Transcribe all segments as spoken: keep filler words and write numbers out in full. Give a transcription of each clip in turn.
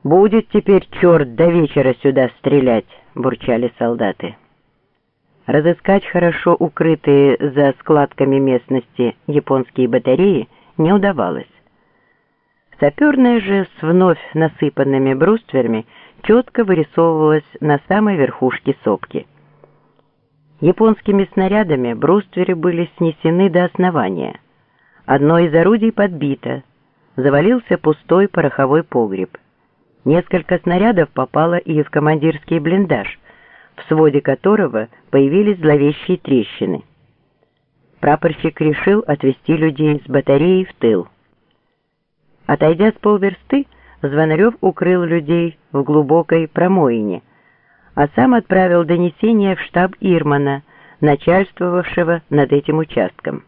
«Будет теперь черт до вечера сюда стрелять», — бурчали солдаты. Разыскать хорошо укрытые за складками местности японские батареи не удавалось. Саперная же с вновь насыпанными брустверами четко вырисовывалась на самой верхушке сопки. Японскими снарядами брустверы были снесены до основания. Одно из орудий подбито, завалился пустой пороховой погреб. Несколько снарядов попало и в командирский блиндаж, в своде которого появились зловещие трещины. Прапорщик решил отвести людей с батареи в тыл. Отойдя с полверсты, Звонарев укрыл людей в глубокой промоине, а сам отправил донесение в штаб Ирмана, начальствовавшего над этим участком.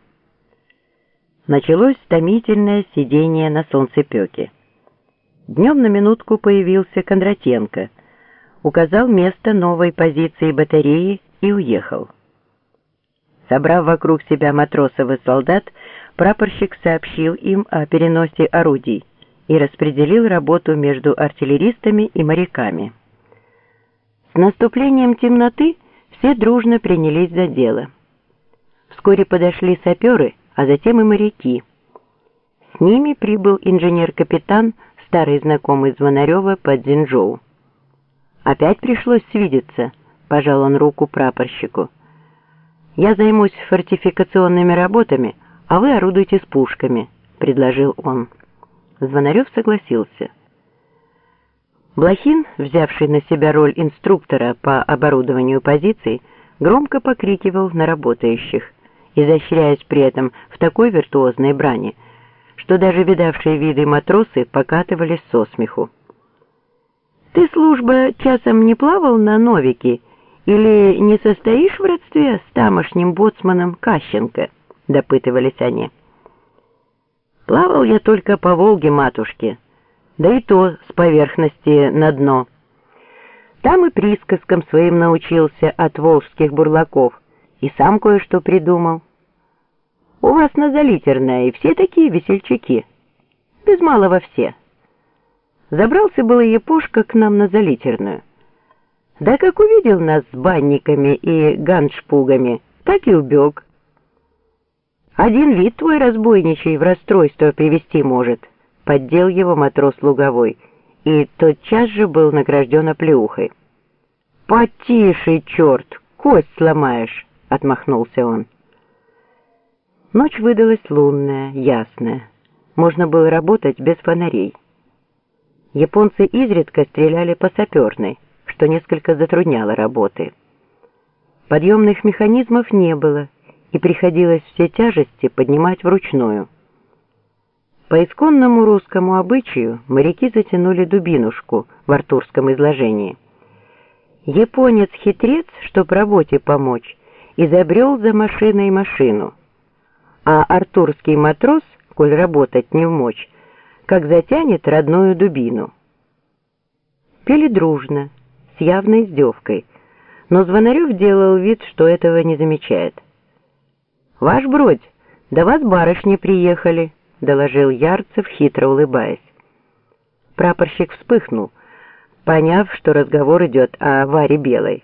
Началось томительное сидение на солнцепеке. Днем на минутку появился Кондратенко, указал место новой позиции батареи и уехал. Собрав вокруг себя матросов и солдат, прапорщик сообщил им о переносе орудий и распределил работу между артиллеристами и моряками. С наступлением темноты все дружно принялись за дело. Вскоре подошли саперы, а затем и моряки. С ними прибыл инженер-капитан, старый знакомый Звонарева по Дзинчжоу. «Опять пришлось свидеться», — пожал он руку прапорщику. «Я займусь фортификационными работами, а вы орудуйте с пушками», — предложил он. Звонарев согласился. Блохин, взявший на себя роль инструктора по оборудованию позиций, громко покрикивал на работающих, изощряясь при этом в такой виртуозной брани, что даже видавшие виды матросы покатывались со смеху. «Ты, служба, часом не плавал на Новике или не состоишь в родстве с тамошним боцманом Кащенко?» — допытывались они. «Плавал я только по Волге, матушке, да и то с поверхности на дно. Там и присказкам своим научился от волжских бурлаков и сам кое-что придумал. У вас на Залитерной все такие весельчаки, без малого все. Забрался было Япошка к нам на Залитерную. Да как увидел нас с банниками и ганшпугами, так и убег. Один вид твой разбойничий в расстройство привести может», — поддел его матрос Луговой, и тотчас же был награжден оплеухой. «Потише, черт, кость сломаешь», — отмахнулся он. Ночь выдалась лунная, ясная. Можно было работать без фонарей. Японцы изредка стреляли по саперной, что несколько затрудняло работы. Подъемных механизмов не было, и приходилось все тяжести поднимать вручную. По исконному русскому обычаю моряки затянули дубинушку в артурском изложении. Японец-хитрец, чтоб работе помочь, изобрел за машиной машину, а артурский матрос, коль работать не вмочь, как затянет родную дубину. Пели дружно, с явной издевкой, но Звонарев делал вид, что этого не замечает. «Ваш бродь, до вас барышни приехали», — доложил Ярцев, хитро улыбаясь. Прапорщик вспыхнул, поняв, что разговор идет о Варе Белой.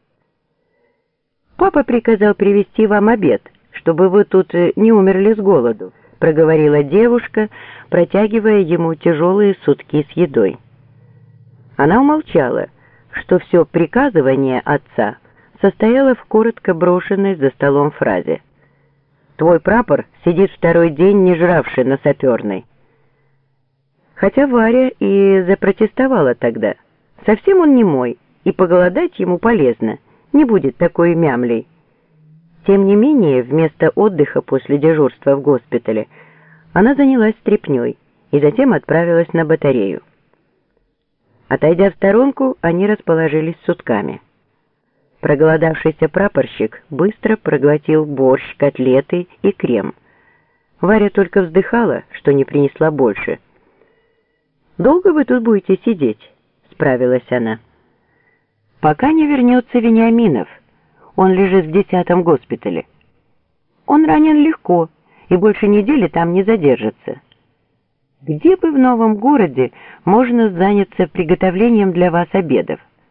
«Папа приказал привезти вам обед, чтобы вы тут не умерли с голоду», — проговорила девушка, протягивая ему тяжелые сутки с едой. Она умолчала, что все приказывание отца состояло в коротко брошенной за столом фразе: «Твой прапор сидит второй день не жравший на саперной». Хотя Варя и запротестовала тогда. Совсем он не мой, и поголодать ему полезно, не будет такой мямлей. Тем не менее, вместо отдыха после дежурства в госпитале она занялась стряпнёй и затем отправилась на батарею. Отойдя в сторонку, они расположились сутками. Проголодавшийся прапорщик быстро проглотил борщ, котлеты и крем. Варя только вздыхала, что не принесла больше. «Долго вы тут будете сидеть?» — справилась она. «Пока не вернется Вениаминов. Он лежит в десятом госпитале. Он ранен легко и больше недели там не задержится. Где бы в новом городе можно заняться приготовлением для вас обедов?